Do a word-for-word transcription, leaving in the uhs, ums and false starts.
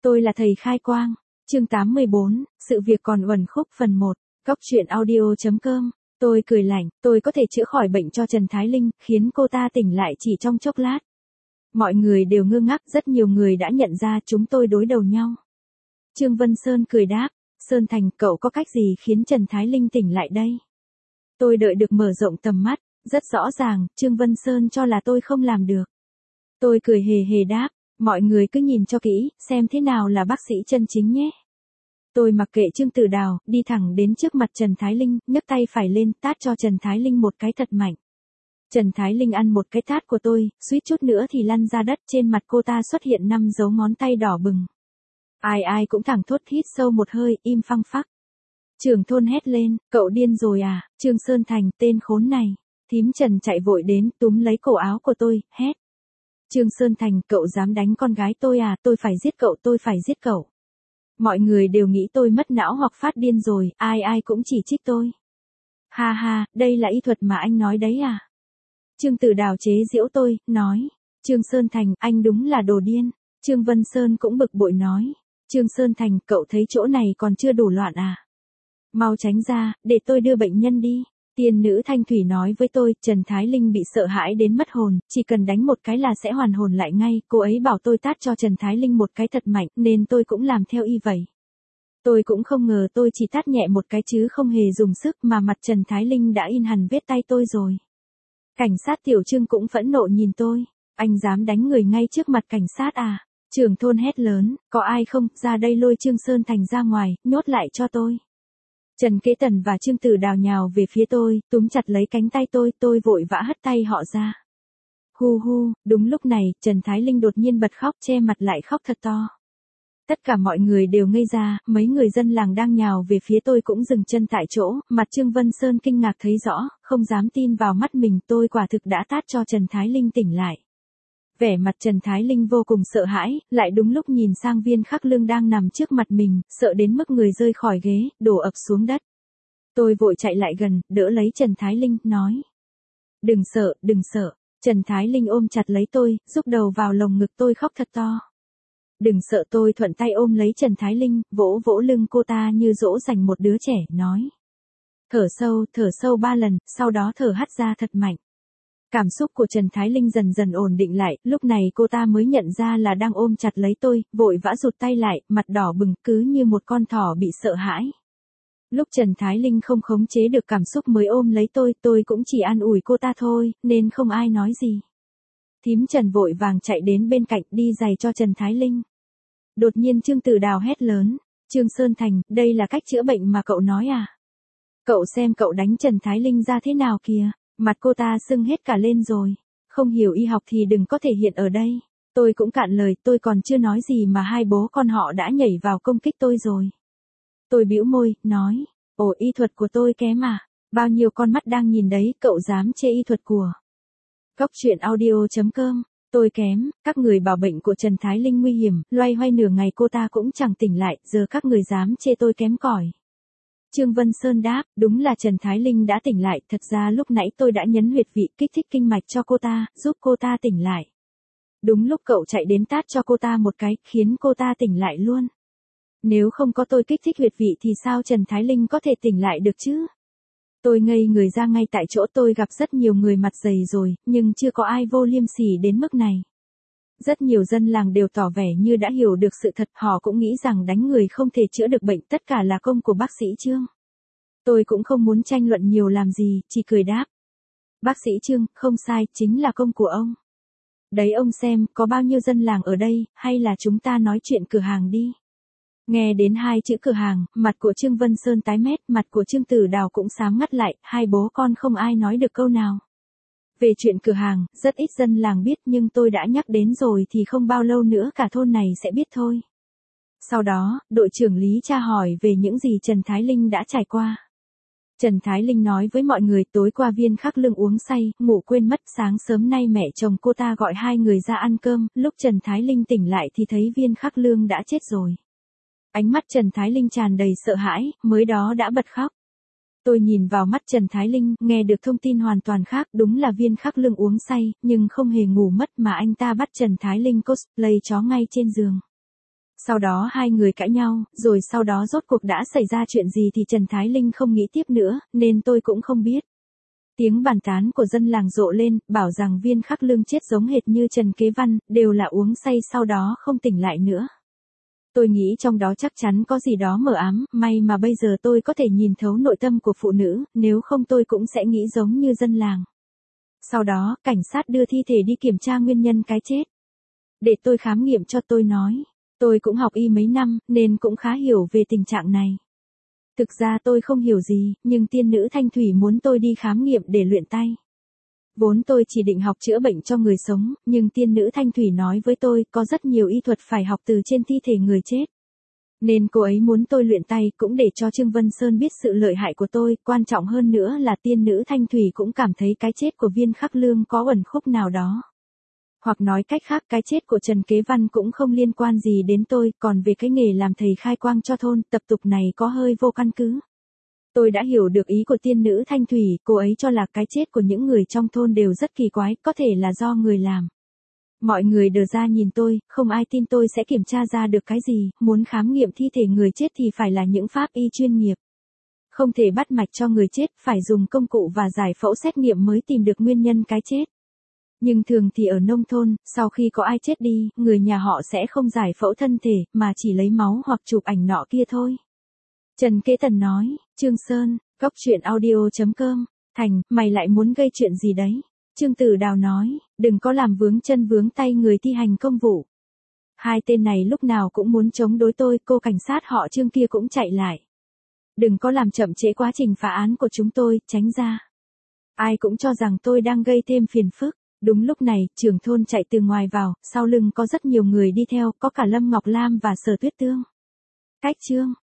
Tôi là thầy khai quang. Chương tám mươi bốn, sự việc còn uẩn khúc phần một. Góc truyện audio chấm com. Tôi cười lạnh, tôi có thể chữa khỏi bệnh cho Trần Thái Linh, khiến cô ta tỉnh lại chỉ trong chốc lát. Mọi người đều ngơ ngác, rất nhiều người đã nhận ra chúng tôi đối đầu nhau. Trương Vân Sơn cười đáp, Sơn Thành, cậu có cách gì khiến Trần Thái Linh tỉnh lại đây? Tôi đợi được mở rộng tầm mắt, rất rõ ràng, Trương Vân Sơn cho là tôi không làm được. Tôi cười hề hề đáp, mọi người cứ nhìn cho kỹ, xem thế nào là bác sĩ chân chính nhé. Tôi mặc kệ Trương Tử Đào, đi thẳng đến trước mặt Trần Thái Linh, nhấc tay phải lên, tát cho Trần Thái Linh một cái thật mạnh. Trần Thái Linh ăn một cái tát của tôi, suýt chút nữa thì lăn ra đất, trên mặt cô ta xuất hiện năm dấu ngón tay đỏ bừng. Ai ai cũng thẳng thốt hít sâu một hơi, im phăng phắc. Trưởng thôn hét lên, cậu điên rồi à, Trương Sơn Thành, tên khốn này. Thím Trần chạy vội đến, túm lấy cổ áo của tôi, hét. Trương Sơn Thành, cậu dám đánh con gái tôi à, tôi phải giết cậu, tôi phải giết cậu. Mọi người đều nghĩ tôi mất não hoặc phát điên rồi, ai ai cũng chỉ trích tôi. Ha ha, đây là y thuật mà anh nói đấy à? Trương Tử Đào chế giễu tôi, nói. Trương Sơn Thành, anh đúng là đồ điên. Trương Vân Sơn cũng bực bội nói. Trương Sơn Thành, cậu thấy chỗ này còn chưa đủ loạn à? Mau tránh ra, để tôi đưa bệnh nhân đi. Tiên nữ Thanh Thủy nói với tôi, Trần Thái Linh bị sợ hãi đến mất hồn, chỉ cần đánh một cái là sẽ hoàn hồn lại ngay, cô ấy bảo tôi tát cho Trần Thái Linh một cái thật mạnh, nên tôi cũng làm theo y vậy. Tôi cũng không ngờ tôi chỉ tát nhẹ một cái chứ không hề dùng sức mà mặt Trần Thái Linh đã in hẳn vết tay tôi rồi. Cảnh sát Tiểu Trương cũng phẫn nộ nhìn tôi, anh dám đánh người ngay trước mặt cảnh sát à? Trưởng thôn hét lớn, có ai không, ra đây lôi Trương Sơn Thành ra ngoài, nhốt lại cho tôi. Trần Kế Tần và Trương Tử Đào nhào về phía tôi, túm chặt lấy cánh tay tôi, tôi vội vã hất tay họ ra. Hu hu, đúng lúc này, Trần Thái Linh đột nhiên bật khóc, che mặt lại khóc thật to. Tất cả mọi người đều ngây ra, mấy người dân làng đang nhào về phía tôi cũng dừng chân tại chỗ, mặt Trương Vân Sơn kinh ngạc thấy rõ, không dám tin vào mắt mình, tôi quả thực đã tát cho Trần Thái Linh tỉnh lại. Vẻ mặt Trần Thái Linh vô cùng sợ hãi, lại đúng lúc nhìn sang Viên Khắc Lương đang nằm trước mặt mình, sợ đến mức người rơi khỏi ghế, đổ ập xuống đất. Tôi vội chạy lại gần, đỡ lấy Trần Thái Linh, nói. Đừng sợ, đừng sợ. Trần Thái Linh ôm chặt lấy tôi, rúc đầu vào lồng ngực tôi khóc thật to. Đừng sợ, tôi thuận tay ôm lấy Trần Thái Linh, vỗ vỗ lưng cô ta như dỗ dành một đứa trẻ, nói. Thở sâu, thở sâu ba lần, sau đó thở hắt ra thật mạnh. Cảm xúc của Trần Thái Linh dần dần ổn định lại, lúc này cô ta mới nhận ra là đang ôm chặt lấy tôi, vội vã rụt tay lại, mặt đỏ bừng cứ như một con thỏ bị sợ hãi. Lúc Trần Thái Linh không khống chế được cảm xúc mới ôm lấy tôi, tôi cũng chỉ an ủi cô ta thôi, nên không ai nói gì. Thím Trần vội vàng chạy đến bên cạnh đi giày cho Trần Thái Linh. Đột nhiên Trương Tử Đào hét lớn, Trương Sơn Thành, đây là cách chữa bệnh mà cậu nói à? Cậu xem cậu đánh Trần Thái Linh ra thế nào kìa. Mặt cô ta sưng hết cả lên rồi. Không hiểu y học thì đừng có thể hiện ở đây. Tôi cũng cạn lời, tôi còn chưa nói gì mà hai bố con họ đã nhảy vào công kích tôi rồi. Tôi bĩu môi, nói, ồ, y thuật của tôi kém à? Bao nhiêu con mắt đang nhìn đấy, cậu dám chê y thuật của. Góc truyện audio chấm com. Tôi kém, các người bảo bệnh của Trần Thái Linh nguy hiểm, loay hoay nửa ngày cô ta cũng chẳng tỉnh lại, giờ các người dám chê tôi kém cỏi. Trương Vân Sơn đáp, đúng là Trần Thái Linh đã tỉnh lại, thật ra lúc nãy tôi đã nhấn huyệt vị kích thích kinh mạch cho cô ta, giúp cô ta tỉnh lại. Đúng lúc cậu chạy đến tát cho cô ta một cái, khiến cô ta tỉnh lại luôn. Nếu không có tôi kích thích huyệt vị thì sao Trần Thái Linh có thể tỉnh lại được chứ? Tôi ngây người ra ngay tại chỗ, tôi gặp rất nhiều người mặt dày rồi, nhưng chưa có ai vô liêm sỉ đến mức này. Rất nhiều dân làng đều tỏ vẻ như đã hiểu được sự thật, họ cũng nghĩ rằng đánh người không thể chữa được bệnh, tất cả là công của bác sĩ Trương. Tôi cũng không muốn tranh luận nhiều làm gì, chỉ cười đáp. Bác sĩ Trương, không sai, chính là công của ông. Đấy ông xem, có bao nhiêu dân làng ở đây, hay là chúng ta nói chuyện cửa hàng đi. Nghe đến hai chữ cửa hàng, mặt của Trương Vân Sơn tái mét, mặt của Trương Tử Đào cũng xám ngắt lại, hai bố con không ai nói được câu nào. Về chuyện cửa hàng, rất ít dân làng biết nhưng tôi đã nhắc đến rồi thì không bao lâu nữa cả thôn này sẽ biết thôi. Sau đó, đội trưởng Lý tra hỏi về những gì Trần Thái Linh đã trải qua. Trần Thái Linh nói với mọi người tối qua Viên Khắc Lương uống say, ngủ quên mất, sáng sớm nay mẹ chồng cô ta gọi hai người ra ăn cơm, lúc Trần Thái Linh tỉnh lại thì thấy Viên Khắc Lương đã chết rồi. Ánh mắt Trần Thái Linh tràn đầy sợ hãi, mới đó đã bật khóc. Tôi nhìn vào mắt Trần Thái Linh, nghe được thông tin hoàn toàn khác, đúng là Viên Khắc Lương uống say, nhưng không hề ngủ mất mà anh ta bắt Trần Thái Linh cosplay chó ngay trên giường. Sau đó hai người cãi nhau, rồi sau đó rốt cuộc đã xảy ra chuyện gì thì Trần Thái Linh không nghĩ tiếp nữa, nên tôi cũng không biết. Tiếng bàn tán của dân làng rộ lên, bảo rằng Viên Khắc Lương chết giống hệt như Trần Kế Văn, đều là uống say sau đó không tỉnh lại nữa. Tôi nghĩ trong đó chắc chắn có gì đó mờ ám, may mà bây giờ tôi có thể nhìn thấu nội tâm của phụ nữ, nếu không tôi cũng sẽ nghĩ giống như dân làng. Sau đó, cảnh sát đưa thi thể đi kiểm tra nguyên nhân cái chết. Để tôi khám nghiệm cho, tôi nói. Tôi cũng học y mấy năm, nên cũng khá hiểu về tình trạng này. Thực ra tôi không hiểu gì, nhưng tiên nữ Thanh Thủy muốn tôi đi khám nghiệm để luyện tay. Vốn tôi chỉ định học chữa bệnh cho người sống, nhưng tiên nữ Thanh Thủy nói với tôi có rất nhiều y thuật phải học từ trên thi thể người chết. Nên cô ấy muốn tôi luyện tay cũng để cho Trương Vân Sơn biết sự lợi hại của tôi, quan trọng hơn nữa là tiên nữ Thanh Thủy cũng cảm thấy cái chết của Viên Khắc Lương có uẩn khúc nào đó. Hoặc nói cách khác cái chết của Trần Kế Văn cũng không liên quan gì đến tôi, còn về cái nghề làm thầy khai quang cho thôn, tập tục này có hơi vô căn cứ. Tôi đã hiểu được ý của tiên nữ Thanh Thủy, cô ấy cho là cái chết của những người trong thôn đều rất kỳ quái, có thể là do người làm. Mọi người đờ ra nhìn tôi, không ai tin tôi sẽ kiểm tra ra được cái gì, muốn khám nghiệm thi thể người chết thì phải là những pháp y chuyên nghiệp. Không thể bắt mạch cho người chết, phải dùng công cụ và giải phẫu xét nghiệm mới tìm được nguyên nhân cái chết. Nhưng thường thì ở nông thôn, sau khi có ai chết đi, người nhà họ sẽ không giải phẫu thân thể, mà chỉ lấy máu hoặc chụp ảnh nọ kia thôi. Trần Kế Tần nói, Trương Sơn, góc truyện audio chấm com, Thành, mày lại muốn gây chuyện gì đấy? Trương Tử Đào nói, đừng có làm vướng chân vướng tay người thi hành công vụ. Hai tên này lúc nào cũng muốn chống đối tôi, cô cảnh sát họ Trương kia cũng chạy lại. Đừng có làm chậm trễ quá trình phá án của chúng tôi, tránh ra. Ai cũng cho rằng tôi đang gây thêm phiền phức. Đúng lúc này, trưởng thôn chạy từ ngoài vào, sau lưng có rất nhiều người đi theo, có cả Lâm Ngọc Lam và Sở Tuyết Tương. Cách chương